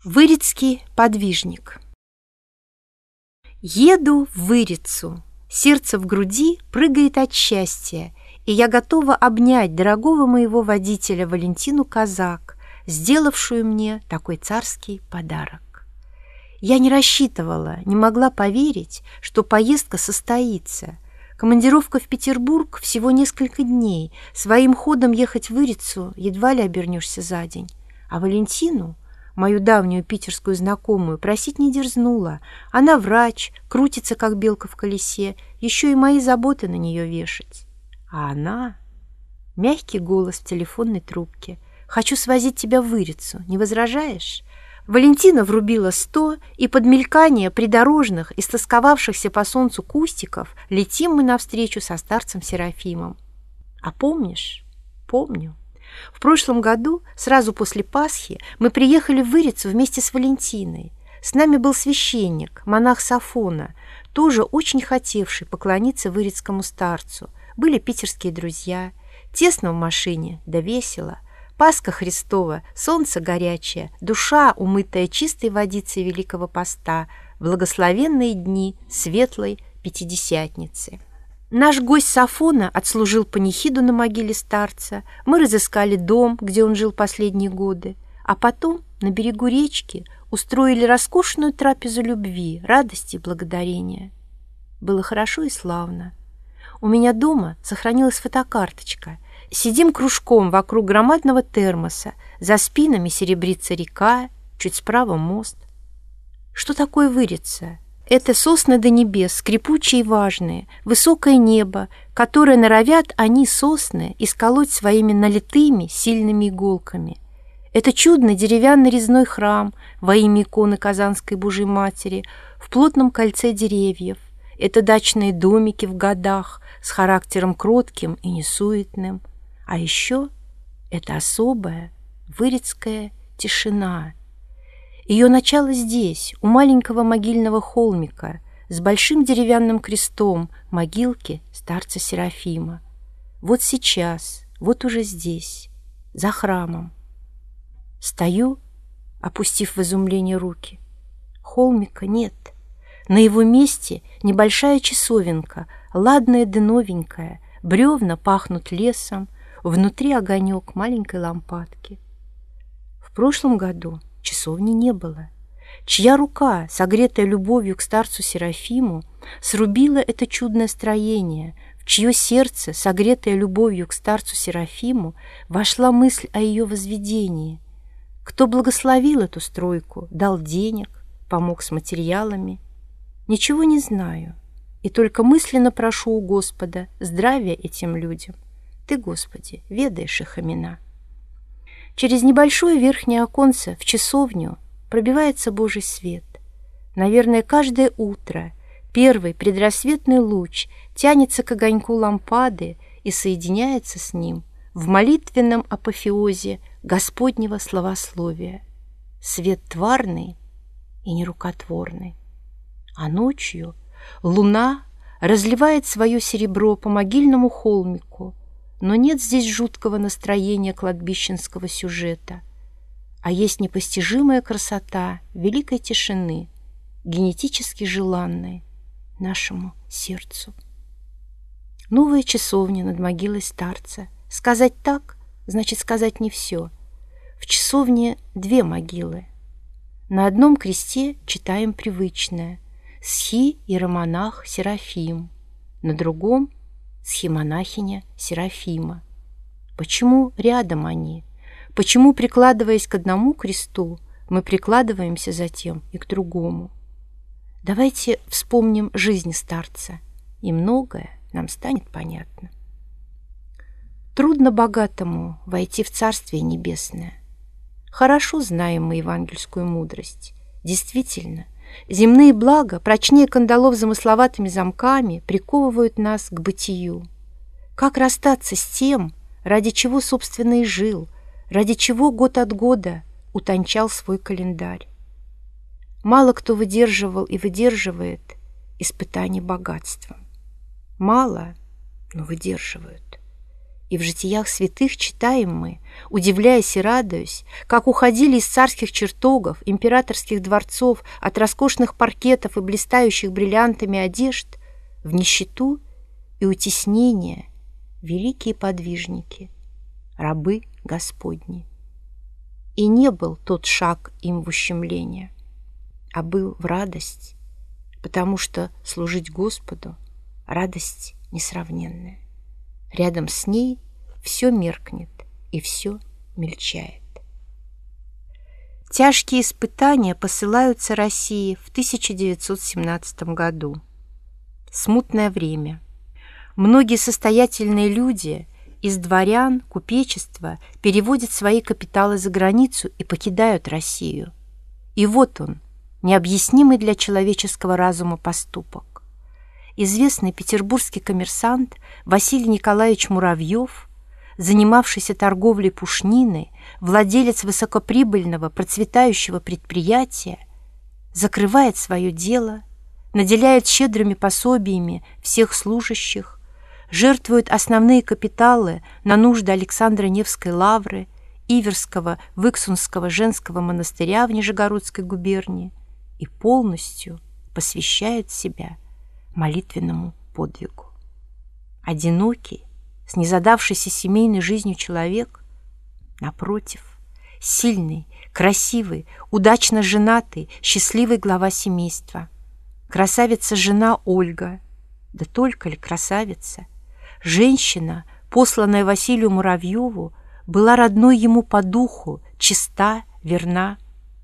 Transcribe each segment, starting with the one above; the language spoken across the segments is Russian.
Вырицкий подвижник. Еду в Вырицу, сердце в груди прыгает от счастья, и я готова обнять дорогого моего водителя Валентину Казак, сделавшую мне такой царский подарок. Я не рассчитывала, не могла поверить, что поездка состоится. Командировка в Петербург всего несколько дней, своим ходом ехать в Вырицу едва ли обернешься за день. А Валентину, мою давнюю питерскую знакомую, просить не дерзнула. Она врач, крутится, как белка в колесе, еще и мои заботы на нее вешать. А она... Мягкий голос в телефонной трубке. «Хочу свозить тебя в Вырицу, не возражаешь?» Валентина врубила 100, и под мелькание придорожных, истосковавшихся по солнцу кустиков, летим мы навстречу со старцем Серафимом. А помнишь? Помню. В прошлом году, сразу после Пасхи, мы приехали в Вырицу вместе с Валентиной. С нами был священник, монах Сафона, тоже очень хотевший поклониться вырицкому старцу. Были питерские друзья. Тесно в машине, да весело. Пасха Христова, солнце горячее, душа, умытая чистой водицей Великого Поста, благословенные дни светлой Пятидесятницы. Наш гость Сафона отслужил панихиду на могиле старца, мы разыскали дом, где он жил последние годы, а потом на берегу речки устроили роскошную трапезу любви, радости и благодарения. Было хорошо и славно. У меня дома сохранилась фотокарточка. Сидим кружком вокруг громадного термоса, за спинами серебрится река, чуть справа мост. Что такое Вырица? Это сосны до небес, скрипучие и важные, высокое небо, которое норовят они, сосны, исколоть своими налитыми сильными иголками. Это чудный деревянный резной храм во имя иконы Казанской Божией Матери в плотном кольце деревьев. Это дачные домики в годах с характером кротким и несуетным. А еще это особая вырицкая тишина. Ее начало здесь, у маленького могильного холмика, с большим деревянным крестом могилки старца Серафима. Вот сейчас, вот уже здесь, за храмом. Стою, опустив в изумление руки. Холмика нет. На его месте небольшая часовенка, ладная да новенькая, бревна пахнут лесом, внутри огонек маленькой лампадки. В прошлом году часовни не было. Чья рука, согретая любовью к старцу Серафиму, срубила это чудное строение, в чье сердце, согретое любовью к старцу Серафиму, вошла мысль о ее возведении? Кто благословил эту стройку, дал денег, помог с материалами? Ничего не знаю, и только мысленно прошу у Господа здравия этим людям. Ты, Господи, ведаешь их имена. Через небольшое верхнее оконце в часовню пробивается Божий свет. Наверное, каждое утро первый предрассветный луч тянется к огоньку лампады и соединяется с ним в молитвенном апофеозе Господнего славословия. Свет тварный и нерукотворный. А ночью луна разливает свое серебро по могильному холмику, но нет здесь жуткого настроения кладбищенского сюжета, а есть непостижимая красота великой тишины, генетически желанной нашему сердцу. Новая часовня над могилой старца. Сказать так, значит сказать не все. В часовне 2 могилы. На одном кресте читаем привычное «Схи-иеромонах Серафим», на другом схимонахиня Серафима. Почему рядом они? Почему, прикладываясь к одному кресту, мы прикладываемся затем и к другому? Давайте вспомним жизнь старца, и многое нам станет понятно. Трудно богатому войти в Царствие Небесное. Хорошо знаем мы евангельскую мудрость. Действительно, земные блага, прочнее кандалов замысловатыми замками, приковывают нас к бытию. Как расстаться с тем, ради чего, собственно, и жил, ради чего год от года утончал свой календарь? Мало кто выдерживал и выдерживает испытание богатством. Мало, но выдерживают. И в житиях святых читаем мы, удивляясь и радуясь, как уходили из царских чертогов, императорских дворцов, от роскошных паркетов и блистающих бриллиантами одежд в нищету и утеснение великие подвижники, рабы Господни. И не был тот шаг им в ущемление, а был в радость, потому что служить Господу — радость несравненная. Рядом с ней все меркнет и все мельчает. Тяжкие испытания посылаются России в 1917 году. Смутное время. Многие состоятельные люди из дворян, купечества переводят свои капиталы за границу и покидают Россию. И вот он, необъяснимый для человеческого разума поступок. Известный петербургский коммерсант Василий Николаевич Муравьев, занимавшийся торговлей пушниной, владелец высокоприбыльного процветающего предприятия, закрывает свое дело, наделяет щедрыми пособиями всех служащих, жертвует основные капиталы на нужды Александра Невской лавры, Иверского Выксунского женского монастыря в Нижегородской губернии и полностью посвящает себя молитвенному подвигу. Одинокий, с незадавшейся семейной жизнью человек, напротив, сильный, красивый, удачно женатый, счастливый глава семейства, красавица-жена Ольга, да только ли красавица, женщина, посланная Василию Муравьеву, была родной ему по духу, чиста, верна.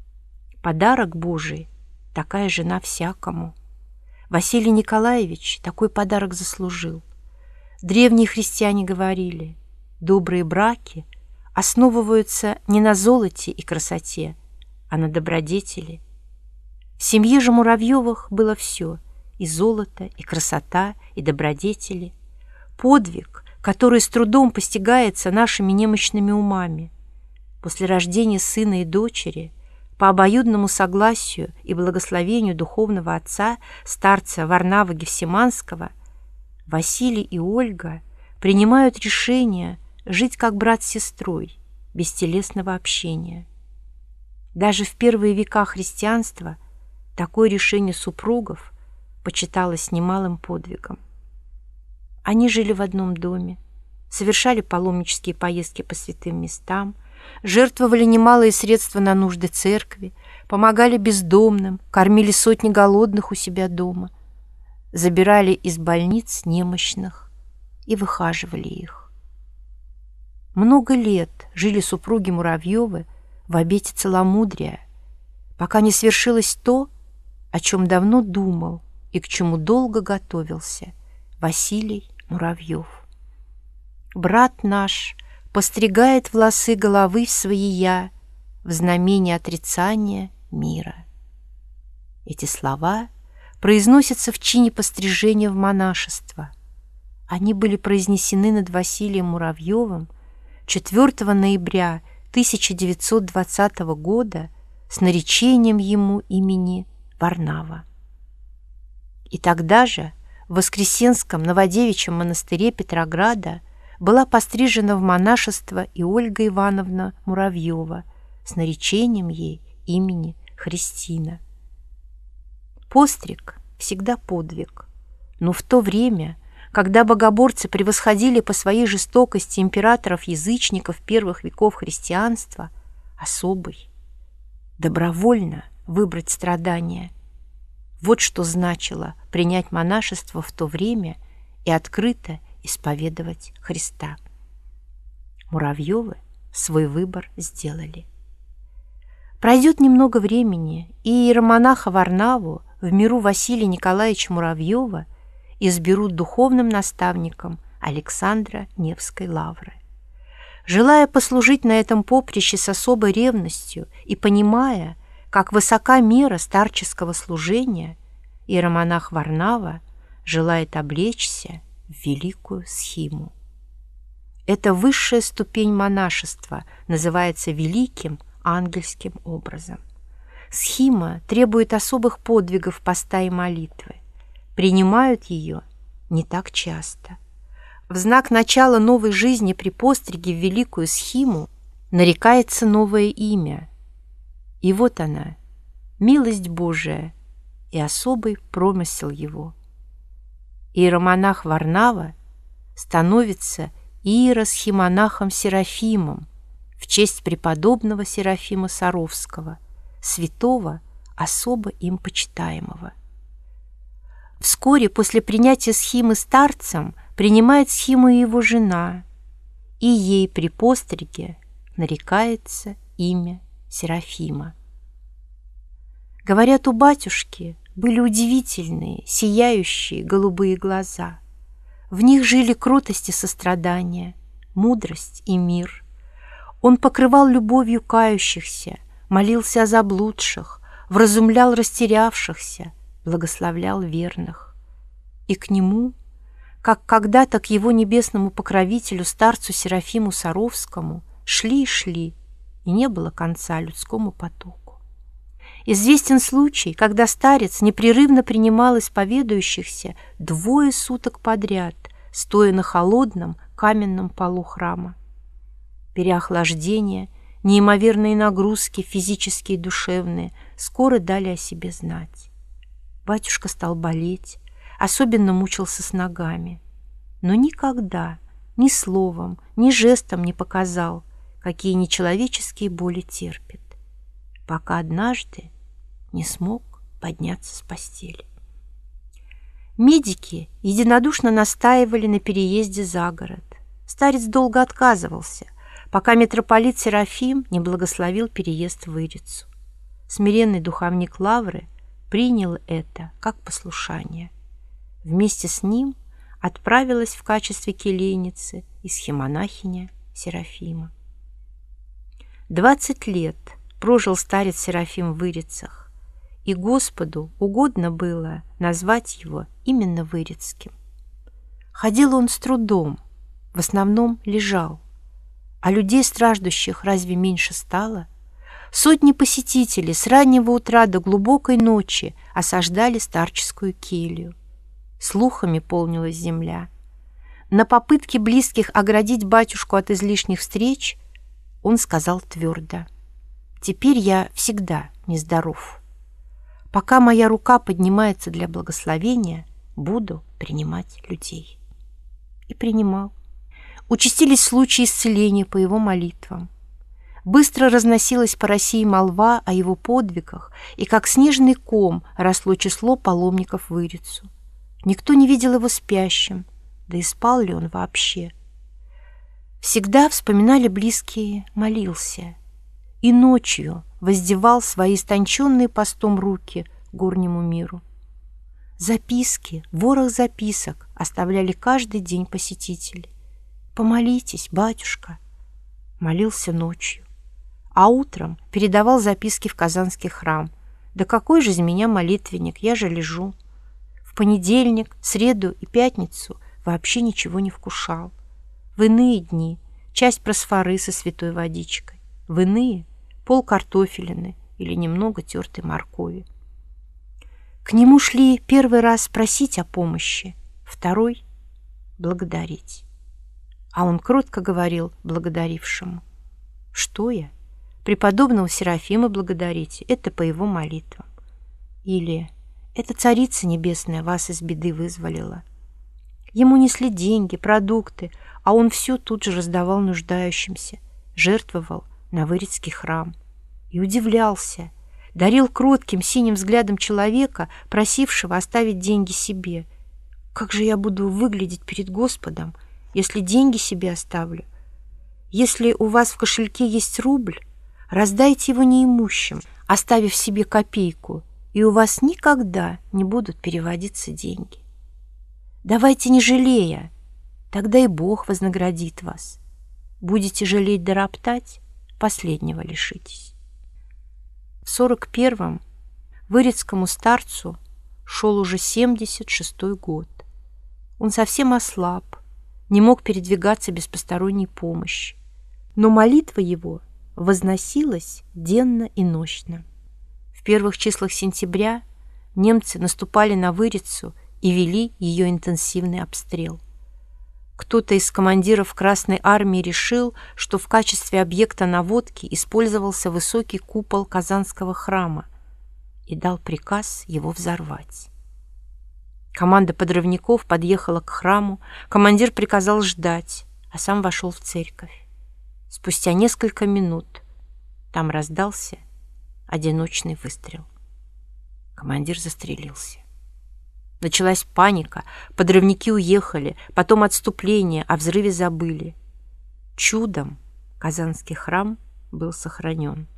Подарок Божий — такая жена всякому. Василий Николаевич такой подарок заслужил. Древние христиане говорили, добрые браки основываются не на золоте и красоте, а на добродетели. В семье же Муравьевых было все — и золото, и красота, и добродетели. Подвиг, который с трудом постигается нашими немощными умами. После рождения сына и дочери, по обоюдному согласию и благословению духовного отца, старца Варнава Гефсиманского, Василий и Ольга принимают решение жить как брат с сестрой, без телесного общения. Даже в первые века христианства такое решение супругов почиталось немалым подвигом. Они жили в одном доме, совершали паломнические поездки по святым местам, жертвовали немалые средства на нужды церкви, помогали бездомным, кормили сотни голодных у себя дома, забирали из больниц немощных и выхаживали их. Много лет жили супруги Муравьевы в обете целомудрия, пока не свершилось то, о чем давно думал и к чему долго готовился Василий Муравьев. Брат наш постригает волосы головы своея в знамение отрицания мира. Эти слова произносятся в чине пострижения в монашество. Они были произнесены над Василием Муравьевым 4 ноября 1920 года с наречением ему имени Варнава. И тогда же в Воскресенском Новодевичьем монастыре Петрограда была пострижена в монашество и Ольга Ивановна Муравьева с наречением ей имени Христина. Постриг всегда подвиг, но в то время, когда богоборцы превосходили по своей жестокости императоров-язычников первых веков христианства, особый, добровольно выбрать страдания. Вот что значило принять монашество в то время и открыто исповедовать Христа. Муравьевы свой выбор сделали. Пройдет немного времени, и иеромонаха Варнаву в миру Василия Николаевича Муравьева изберут духовным наставником Александра Невской лавры. Желая послужить на этом поприще с особой ревностью и понимая, как высока мера старческого служения, иеромонах Варнава желает облечься в великую схиму. Эта высшая ступень монашества называется великим ангельским образом. Схима требует особых подвигов поста и молитвы. Принимают ее не так часто. В знак начала новой жизни при постриге в великую схиму нарекается новое имя. И вот она, милость Божия и особый промысел его. Иеромонах Варнава становится иеросхимонахом Серафимом в честь преподобного Серафима Саровского, святого, особо им почитаемого. Вскоре после принятия схимы старцем принимает схиму и его жена, и ей при постриге нарекается имя Серафима. Говорят, у батюшки были удивительные, сияющие голубые глаза. В них жили кротость и сострадание, мудрость и мир. Он покрывал любовью кающихся, молился о заблудших, вразумлял растерявшихся, благословлял верных. И к нему, как когда-то к его небесному покровителю, старцу Серафиму Саровскому, шли и шли, и не было конца людскому потоку. Известен случай, когда старец непрерывно принимал исповедующихся 2 суток подряд, стоя на холодном каменном полу храма. Переохлаждение, неимоверные нагрузки, физические и душевные, скоро дали о себе знать. Батюшка стал болеть, особенно мучился с ногами, но никогда ни словом, ни жестом не показал, какие нечеловеческие боли терпит, пока однажды не смог подняться с постели. Медики единодушно настаивали на переезде за город. Старец долго отказывался, пока митрополит Серафим не благословил переезд в Ирицу. Смиренный духовник Лавры принял это как послушание. Вместе с ним отправилась в качестве келейницы и схимонахиня Серафима. 20 лет прожил старец Серафим в Ирицах, и Господу угодно было назвать его именно вырицким. Ходил он с трудом, в основном лежал, а людей страждущих разве меньше стало? Сотни посетителей с раннего утра до глубокой ночи осаждали старческую келью. Слухами полнилась земля. На попытке близких оградить батюшку от излишних встреч он сказал твердо: «Теперь я всегда нездоров. Пока моя рука поднимается для благословения, буду принимать людей». И принимал. Участились случаи исцеления по его молитвам. Быстро разносилась по России молва о его подвигах, и как снежный ком росло число паломников в Ирицу. Никто не видел его спящим, да и спал ли он вообще. Всегда, вспоминали близкие, молился. И ночью воздевал свои истонченные постом руки горнему миру. Записки, ворох записок оставляли каждый день посетители. «Помолитесь, батюшка». Молился ночью, а утром передавал записки в Казанский храм. «Да какой же из меня молитвенник, я же лежу». В понедельник, среду и пятницу вообще ничего не вкушал. В иные дни часть просфоры со святой водичкой, в иные полкартофелины или немного тертой моркови. К нему шли первый раз просить о помощи, второй — благодарить. А он кротко говорил благодарившему: «Что я? Преподобного Серафима благодарите, это по его молитвам». Или «Это Царица Небесная вас из беды вызволила». Ему несли деньги, продукты, а он все тут же раздавал нуждающимся, жертвовал на Вырицкий храм. И удивлялся, дарил кротким синим взглядом человека, просившего оставить деньги себе. «Как же я буду выглядеть перед Господом, если деньги себе оставлю? Если у вас в кошельке есть рубль, раздайте его неимущим, оставив себе копейку, и у вас никогда не будут переводиться деньги. Давайте не жалея, тогда и Бог вознаградит вас. Будете жалеть да роптать, последнего лишитесь». В 41-м вырицкому старцу шел уже 76-й год. Он совсем ослаб, не мог передвигаться без посторонней помощи, но молитва его возносилась денно и нощно. В первых числах сентября немцы наступали на Вырицу и вели ее интенсивный обстрел. Кто-то из командиров Красной Армии решил, что в качестве объекта наводки использовался высокий купол Казанского храма и дал приказ его взорвать. Команда подрывников подъехала к храму, командир приказал ждать, а сам вошел в церковь. Спустя несколько минут там раздался одиночный выстрел. Командир застрелился. Началась паника, подрывники уехали, потом отступление, о взрыве забыли. Чудом Казанский храм был сохранен.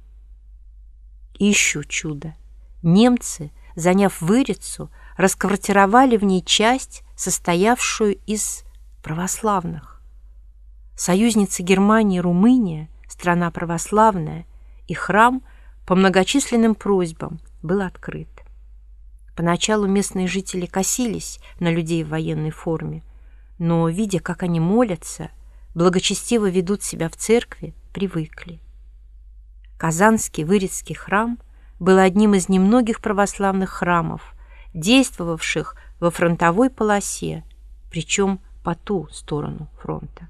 И еще чудо. Немцы, заняв Вырицу, расквартировали в ней часть, состоявшую из православных. Союзницы Германии Румыния, страна православная, и храм по многочисленным просьбам был открыт. Поначалу местные жители косились на людей в военной форме, но, видя, как они молятся, благочестиво ведут себя в церкви, привыкли. Казанский Вырицкий храм был одним из немногих православных храмов, действовавших во фронтовой полосе, причем по ту сторону фронта.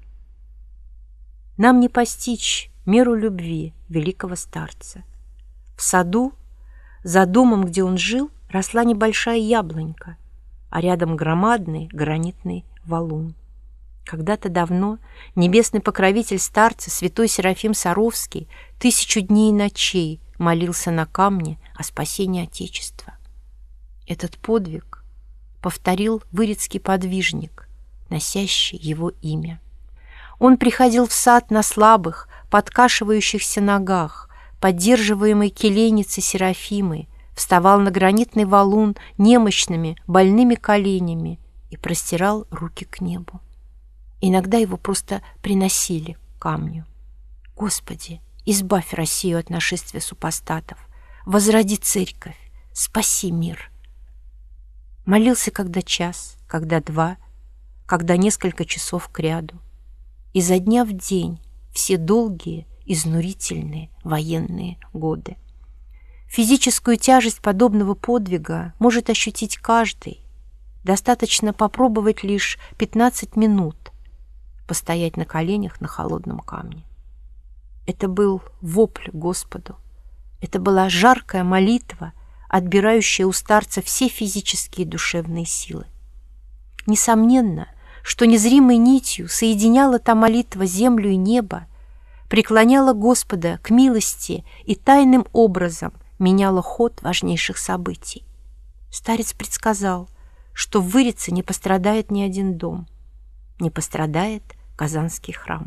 Нам не постичь меру любви великого старца. В саду, за домом, где он жил, росла небольшая яблонька, а рядом громадный гранитный валун. Когда-то давно небесный покровитель старца, святой Серафим Саровский, 1000 дней и ночей молился на камне о спасении Отечества. Этот подвиг повторил вырицкий подвижник, носящий его имя. Он приходил в сад на слабых, подкашивающихся ногах, поддерживаемый келейницей Серафимой, вставал на гранитный валун немощными, больными коленями и простирал руки к небу. Иногда его просто приносили к камню. «Господи, избавь Россию от нашествия супостатов, возроди церковь, спаси мир». Молился когда час, когда два, когда несколько часов кряду. Изо дня в день все долгие, изнурительные военные годы. Физическую тяжесть подобного подвига может ощутить каждый. Достаточно попробовать лишь 15 минут постоять на коленях на холодном камне. Это был вопль Господу. Это была жаркая молитва, отбирающая у старца все физические и душевные силы. Несомненно, что незримой нитью соединяла та молитва землю и небо, преклоняла Господа к милости и тайным образом меняла ход важнейших событий. Старец предсказал, что в Вырице не пострадает ни один дом, не пострадает Казанский храм.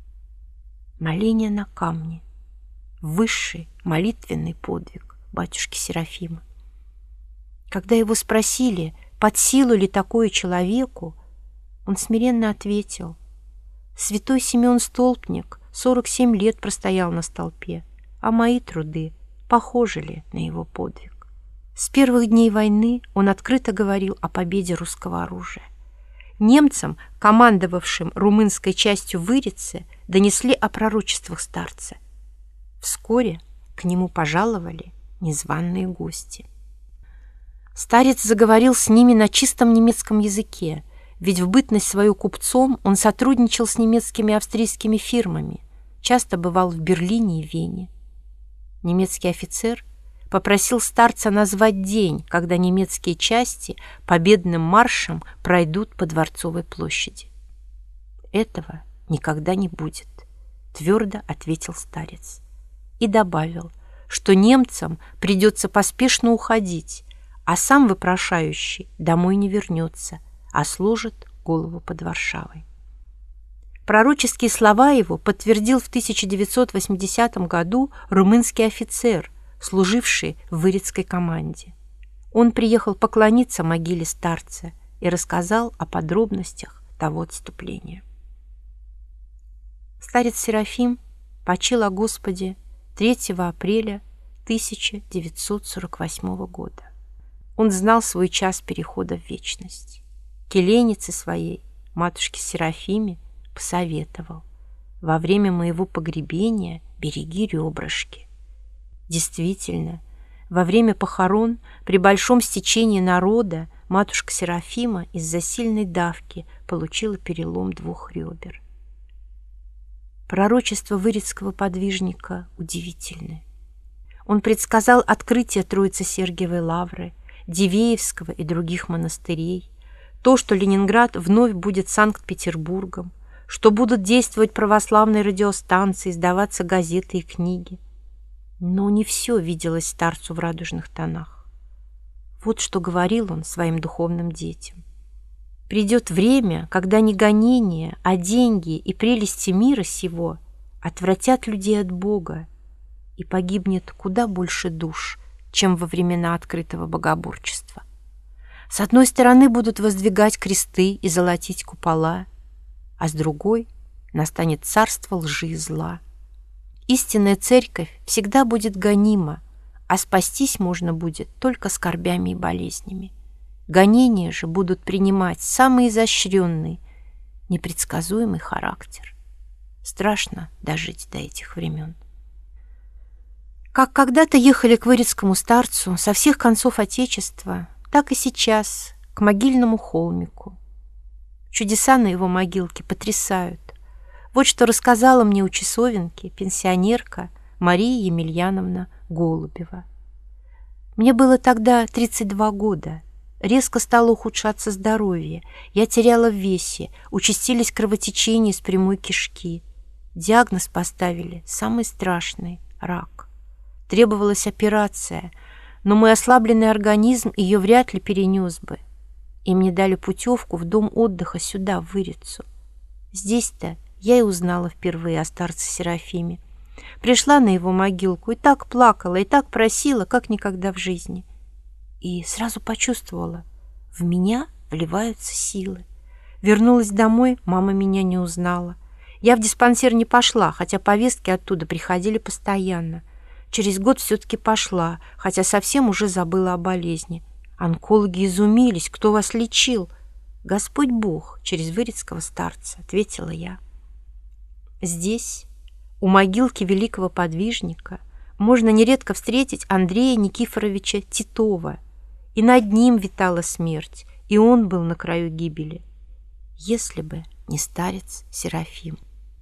Моление на камне — высший молитвенный подвиг батюшки Серафима. Когда его спросили, под силу ли такое человеку, он смиренно ответил: «Святой Симеон Столпник 47 лет простоял на столпе, а мои труды похожи ли на его подвиг?» С первых дней войны он открыто говорил о победе русского оружия. Немцам, командовавшим румынской частью Вырицы, донесли о пророчествах старца. Вскоре к нему пожаловали незваные гости. Старец заговорил с ними на чистом немецком языке, ведь в бытность свою купцом он сотрудничал с немецкими и австрийскими фирмами, часто бывал в Берлине и Вене. Немецкий офицер попросил старца назвать день, когда немецкие части победным маршем пройдут по Дворцовой площади. «Этого никогда не будет», — твердо ответил старец. И добавил, что немцам придется поспешно уходить, а сам вопрошающий домой не вернется, а сложит голову под Варшавой. Пророческие слова его подтвердил в 1980 году румынский офицер, служивший в Вырицкой команде. Он приехал поклониться могиле старца и рассказал о подробностях того отступления. Старец Серафим почил о Господе 3 апреля 1948 года. Он знал свой час перехода в вечность. Келейнице своей, матушке Серафиме, посоветовал: «Во время моего погребения береги ребрышки». Действительно, во время похорон при большом стечении народа матушка Серафима из-за сильной давки получила перелом 2 ребер. Пророчества вырицкого подвижника удивительны. Он предсказал открытие Троице-Сергиевой лавры, Дивеевского и других монастырей, то, что Ленинград вновь будет Санкт-Петербургом, что будут действовать православные радиостанции, издаваться газеты и книги. Но не все виделось старцу в радужных тонах. Вот что говорил он своим духовным детям. «Придет время, когда не гонения, а деньги и прелести мира сего отвратят людей от Бога, и погибнет куда больше душ, чем во времена открытого богоборчества. С одной стороны будут воздвигать кресты и золотить купола, а с другой настанет царство лжи и зла. Истинная церковь всегда будет гонима, а спастись можно будет только скорбями и болезнями. Гонения же будут принимать самый изощренный, непредсказуемый характер. Страшно дожить до этих времен». Как когда-то ехали к вырицкому старцу со всех концов Отечества, так и сейчас к могильному холмику. Чудеса на его могилке потрясают. Вот что рассказала мне у часовенки пенсионерка Мария Емельяновна Голубева. Мне было тогда 32 года. Резко стало ухудшаться здоровье. Я теряла в весе, участились кровотечения из прямой кишки. Диагноз поставили самый страшный – рак. Требовалась операция, но мой ослабленный организм ее вряд ли перенес бы. И мне дали путевку в дом отдыха сюда, в Вырицу. Здесь-то я и узнала впервые о старце Серафиме. Пришла на его могилку и так плакала, и так просила, как никогда в жизни. И сразу почувствовала, в меня вливаются силы. Вернулась домой, мама меня не узнала. Я в диспансер не пошла, хотя повестки оттуда приходили постоянно. Через год все-таки пошла, хотя совсем уже забыла о болезни. Онкологи изумились, кто вас лечил? Господь Бог, через вырицкого старца, ответила я. Здесь, у могилки великого подвижника, можно нередко встретить Андрея Никифоровича Титова. И над ним витала смерть, и он был на краю гибели. Если бы не старец Серафим.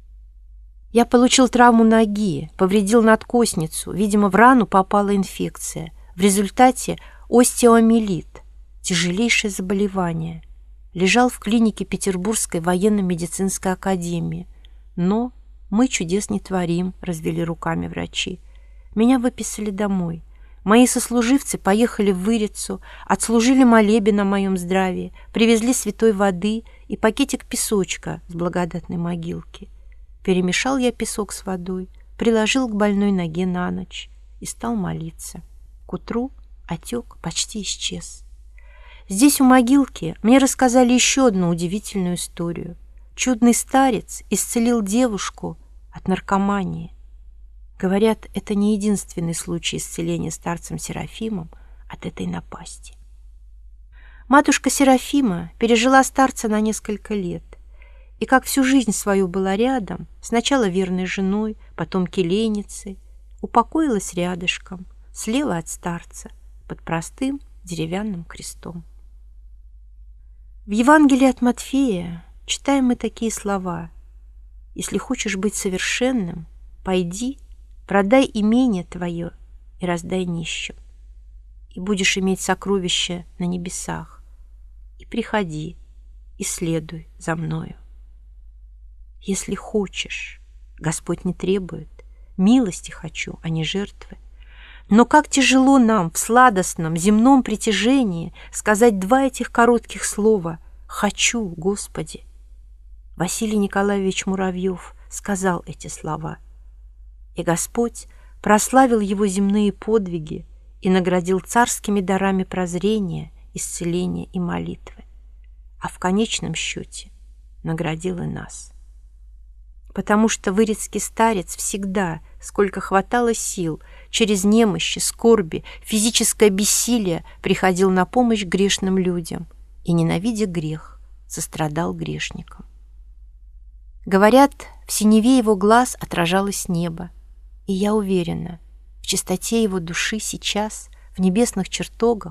Я получил травму ноги, повредил надкостницу, видимо, в рану попала инфекция. В результате остеомиелит, тяжелейшее заболевание. Лежал в клинике Петербургской военно-медицинской академии. Но мы чудес не творим, развели руками врачи. Меня выписали домой. Мои сослуживцы поехали в Вырицу, отслужили молебен о моем здравии, привезли святой воды и пакетик песочка с благодатной могилки. Перемешал я песок с водой, приложил к больной ноге на ночь и стал молиться. К утру отек почти исчез. Здесь у могилки мне рассказали еще одну удивительную историю. Чудный старец исцелил девушку от наркомании. Говорят, это не единственный случай исцеления старцем Серафимом от этой напасти. Матушка Серафима пережила старца на несколько лет. И как всю жизнь свою была рядом, сначала верной женой, потом келейницей, упокоилась рядышком, слева от старца, под простым деревянным крестом. В Евангелии от Матфея читаем мы такие слова: «Если хочешь быть совершенным, пойди, продай имение твое и раздай нищим, и будешь иметь сокровища на небесах, и приходи, и следуй за мною». Если хочешь, Господь не требует, милости хочу, а не жертвы. Но как тяжело нам в сладостном земном притяжении сказать 2 этих коротких слова «хочу, Господи». Василий Николаевич Муравьев сказал эти слова, и Господь прославил его земные подвиги и наградил царскими дарами прозрения, исцеления и молитвы, а в конечном счете наградил и нас. Потому что вырицкий старец всегда, сколько хватало сил, через немощи, скорби, физическое бессилие приходил на помощь грешным людям и, ненавидя грех, сострадал грешникам. Говорят, в синеве его глаз отражалось небо, и я уверена, в чистоте его души сейчас, в небесных чертогах,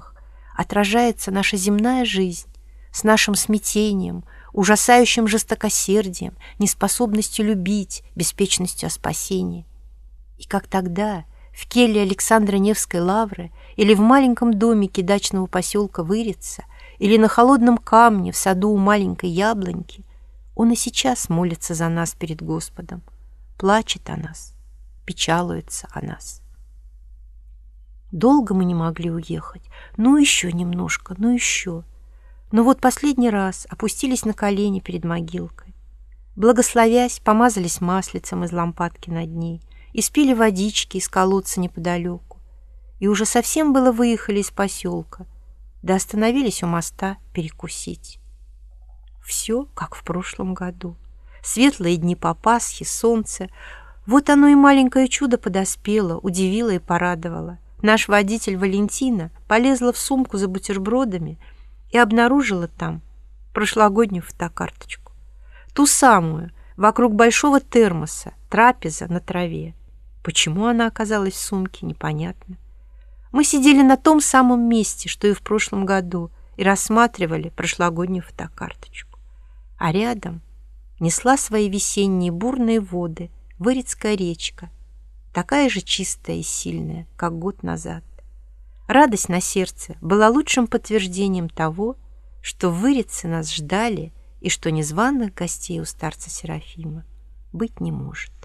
отражается наша земная жизнь с нашим смятением, ужасающим жестокосердием, неспособностью любить, беспечностью о спасении. И как тогда в келье Александра Невской лавры или в маленьком домике дачного поселка Вырица или на холодном камне в саду у маленькой яблоньки, он и сейчас молится за нас перед Господом, плачет о нас, печалуется о нас. Долго мы не могли уехать. Ну еще немножко, ну еще. Но вот последний раз опустились на колени перед могилкой. Благословясь, помазались маслицем из лампадки над ней, испили водички из колодца неподалеку. И уже совсем было выехали из поселка, да остановились у моста перекусить. Все, как в прошлом году. Светлые дни по Пасхе, солнце. Вот оно и маленькое чудо подоспело, удивило и порадовало. Наш водитель Валентина полезла в сумку за бутербродами и обнаружила там прошлогоднюю фотокарточку. Ту самую, вокруг большого термоса, трапеза на траве. Почему она оказалась в сумке, непонятно. Мы сидели на том самом месте, что и в прошлом году, и рассматривали прошлогоднюю фотокарточку. А рядом несла свои весенние бурные воды Вырицкая речка, такая же чистая и сильная, как год назад. Радость на сердце была лучшим подтверждением того, что в Вырице нас ждали и что незваных гостей у старца Серафима быть не может.